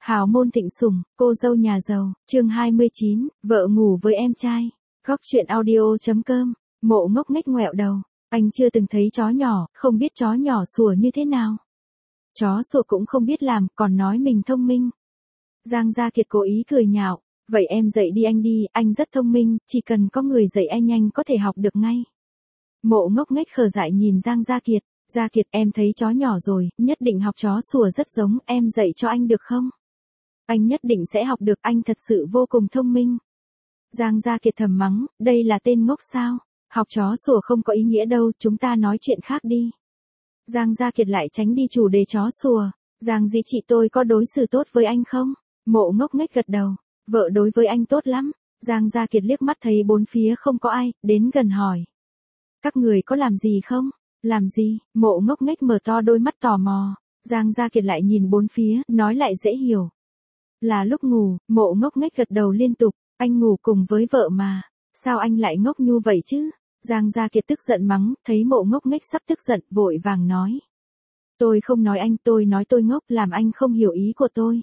Hào môn thịnh sủng, cô dâu nhà giàu, chương 29, vợ ngủ với em trai. Góc truyện audio.com, Mộ ngốc nghếch ngoẹo đầu, anh chưa từng thấy chó nhỏ, không biết chó nhỏ sủa như thế nào. Chó sủa cũng không biết làm, còn nói mình thông minh. Giang Gia Kiệt cố ý cười nhạo, vậy em dạy đi anh đi, anh rất thông minh, chỉ cần có người dạy anh có thể học được ngay. Mộ ngốc nghếch khờ dại nhìn Giang Gia Kiệt, Gia Kiệt em thấy chó nhỏ rồi, nhất định học chó sủa rất giống, em dạy cho anh được không? Anh nhất định sẽ học được, anh thật sự vô cùng thông minh. Giang Gia Kiệt thầm mắng, đây là tên ngốc sao? Học chó sủa không có ý nghĩa đâu, chúng ta nói chuyện khác đi. Giang Gia Kiệt lại tránh đi chủ đề chó sủa. Giang dĩ chị tôi có đối xử tốt với anh không? Mộ ngốc nghếch gật đầu, vợ đối với anh tốt lắm. Giang Gia Kiệt liếc mắt thấy bốn phía không có ai, đến gần hỏi. Các người có làm gì không? Làm gì? Mộ ngốc nghếch mở to đôi mắt tò mò. Giang Gia Kiệt lại nhìn bốn phía, nói lại dễ hiểu. Là lúc ngủ, mộ ngốc nghếch gật đầu liên tục, anh ngủ cùng với vợ mà, sao anh lại ngốc như vậy chứ? Giang Gia Kiệt tức giận mắng, thấy mộ ngốc nghếch sắp tức giận, vội vàng nói. Tôi không nói anh, tôi nói tôi ngốc, làm anh không hiểu ý của tôi.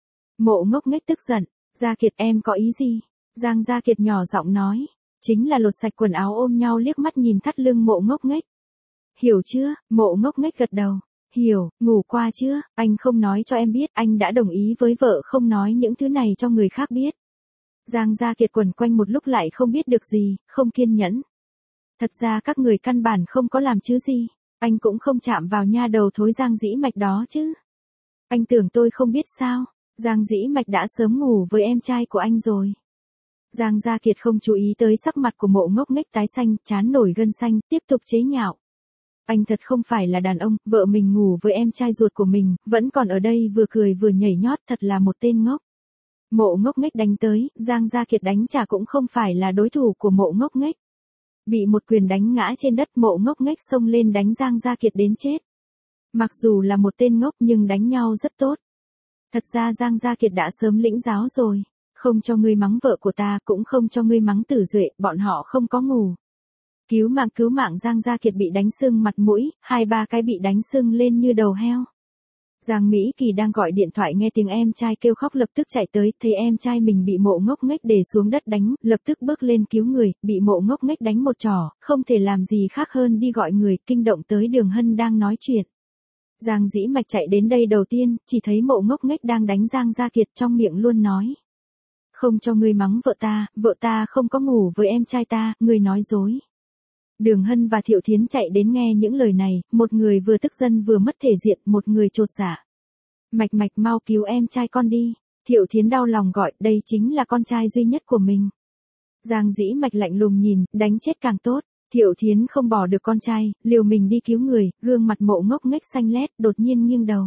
Mộ ngốc nghếch tức giận, Gia Kiệt em có ý gì? Giang Gia Kiệt nhỏ giọng nói, chính là lột sạch quần áo ôm nhau liếc mắt nhìn thắt lưng mộ ngốc nghếch. Hiểu chưa? Mộ ngốc nghếch gật đầu. Hiểu, ngủ qua chưa? Anh không nói cho em biết, anh đã đồng ý với vợ không nói những thứ này cho người khác biết. Giang Gia Kiệt quẩn quanh một lúc lại không biết được gì, không kiên nhẫn. Thật ra các người căn bản không có làm chứ gì, anh cũng không chạm vào nha đầu thối Giang Dĩ Mạch đó chứ. Anh tưởng tôi không biết sao, Giang Dĩ Mạch đã sớm ngủ với em trai của anh rồi. Giang Gia Kiệt không chú ý tới sắc mặt của mộ ngốc nghếch tái xanh, trán nổi gân xanh, tiếp tục chế nhạo. Anh thật không phải là đàn ông, vợ mình ngủ với em trai ruột của mình, vẫn còn ở đây vừa cười vừa nhảy nhót, thật là một tên ngốc. Mộ ngốc nghếch đánh tới, Giang Gia Kiệt đánh trả cũng không phải là đối thủ của mộ ngốc nghếch. Bị một quyền đánh ngã trên đất, mộ ngốc nghếch xông lên đánh Giang Gia Kiệt đến chết. Mặc dù là một tên ngốc nhưng đánh nhau rất tốt. Thật ra Giang Gia Kiệt đã sớm lĩnh giáo rồi, không cho ngươi mắng vợ của ta, cũng không cho ngươi mắng Tử Duệ, bọn họ không có ngủ. Cứu mạng Giang Gia Kiệt bị đánh sưng mặt mũi, 2-3 cái bị đánh sưng lên như đầu heo. Giang Mỹ Kỳ đang gọi điện thoại nghe tiếng em trai kêu khóc lập tức chạy tới, thấy em trai mình bị mộ ngốc nghếch đè xuống đất đánh, lập tức bước lên cứu người, bị mộ ngốc nghếch đánh một trỏ, không thể làm gì khác hơn đi gọi người, kinh động tới Đường Hân đang nói chuyện. Giang Dĩ Mạch chạy đến đây đầu tiên, chỉ thấy mộ ngốc nghếch đang đánh Giang Gia Kiệt, trong miệng luôn nói. Không cho ngươi mắng vợ ta không có ngủ với em trai ta, ngươi nói dối. Đường Hân và Thiệu Thiến chạy đến nghe những lời này, một người vừa tức giận vừa mất thể diện, một người chột dạ. Mạch mau cứu em trai con đi. Thiệu Thiến đau lòng gọi, đây chính là con trai duy nhất của mình. Giang Dĩ Mạch lạnh lùng nhìn, đánh chết càng tốt. Thiệu Thiến không bỏ được con trai, liều mình đi cứu người, gương mặt mộ ngốc nghếch xanh lét, đột nhiên nghiêng đầu.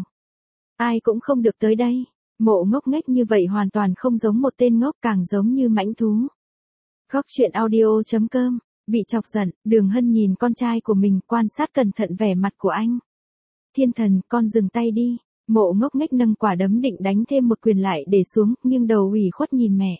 Ai cũng không được tới đây. Mộ ngốc nghếch như vậy hoàn toàn không giống một tên ngốc, càng giống như mãnh thú. Góc truyện audio.com. Bị chọc giận, Đường Hân nhìn con trai của mình, quan sát cẩn thận vẻ mặt của anh. Thiên thần, con dừng tay đi. Mộ ngốc nghếch nâng quả đấm định đánh thêm một quyền lại để xuống, nghiêng đầu ủy khuất nhìn mẹ.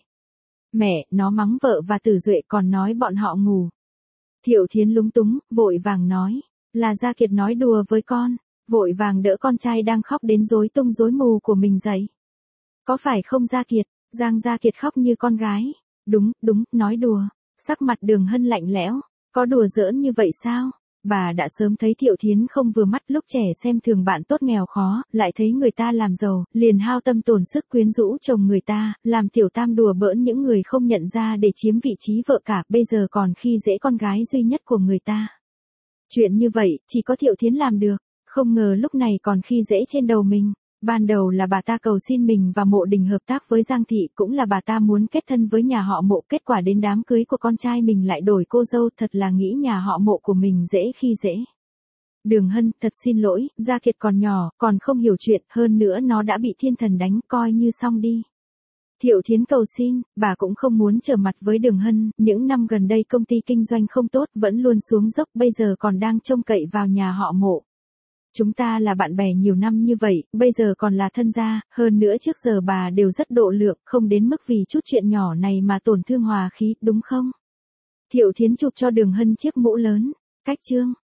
Mẹ, nó mắng vợ và Tử Duệ còn nói bọn họ ngủ. Thiệu Thiến lúng túng, vội vàng nói. Là Gia Kiệt nói đùa với con. Vội vàng đỡ con trai đang khóc đến rối tung rối mù của mình dậy. Có phải không Gia Kiệt? Giang Gia Kiệt khóc như con gái. Đúng, nói đùa. Sắc mặt Đường Hân lạnh lẽo, có đùa giỡn như vậy sao? Bà đã sớm thấy Thiệu Thiến không vừa mắt, lúc trẻ xem thường bạn tốt nghèo khó, lại thấy người ta làm giàu, liền hao tâm tổn sức quyến rũ chồng người ta, làm tiểu tam đùa bỡn những người không nhận ra để chiếm vị trí vợ cả, bây giờ còn khi dễ con gái duy nhất của người ta. Chuyện như vậy, chỉ có Thiệu Thiến làm được, không ngờ lúc này còn khi dễ trên đầu mình. Ban đầu là bà ta cầu xin mình và Mộ Đình hợp tác với Giang Thị, cũng là bà ta muốn kết thân với nhà họ Mộ, kết quả đến đám cưới của con trai mình lại đổi cô dâu, thật là nghĩ nhà họ Mộ của mình dễ khi dễ. Đường Hân, thật xin lỗi, Gia Kiệt còn nhỏ, còn không hiểu chuyện, hơn nữa nó đã bị thiên thần đánh, coi như xong đi. Thiệu Thiến cầu xin, bà cũng không muốn trở mặt với Đường Hân, những năm gần đây công ty kinh doanh không tốt, vẫn luôn xuống dốc, bây giờ còn đang trông cậy vào nhà họ Mộ. Chúng ta là bạn bè nhiều năm như vậy, bây giờ còn là thân gia, hơn nữa trước giờ bà đều rất độ lượng, không đến mức vì chút chuyện nhỏ này mà tổn thương hòa khí, đúng không? Thiệu Thiến chụp cho Đường Hân chiếc mũ lớn, cách chương.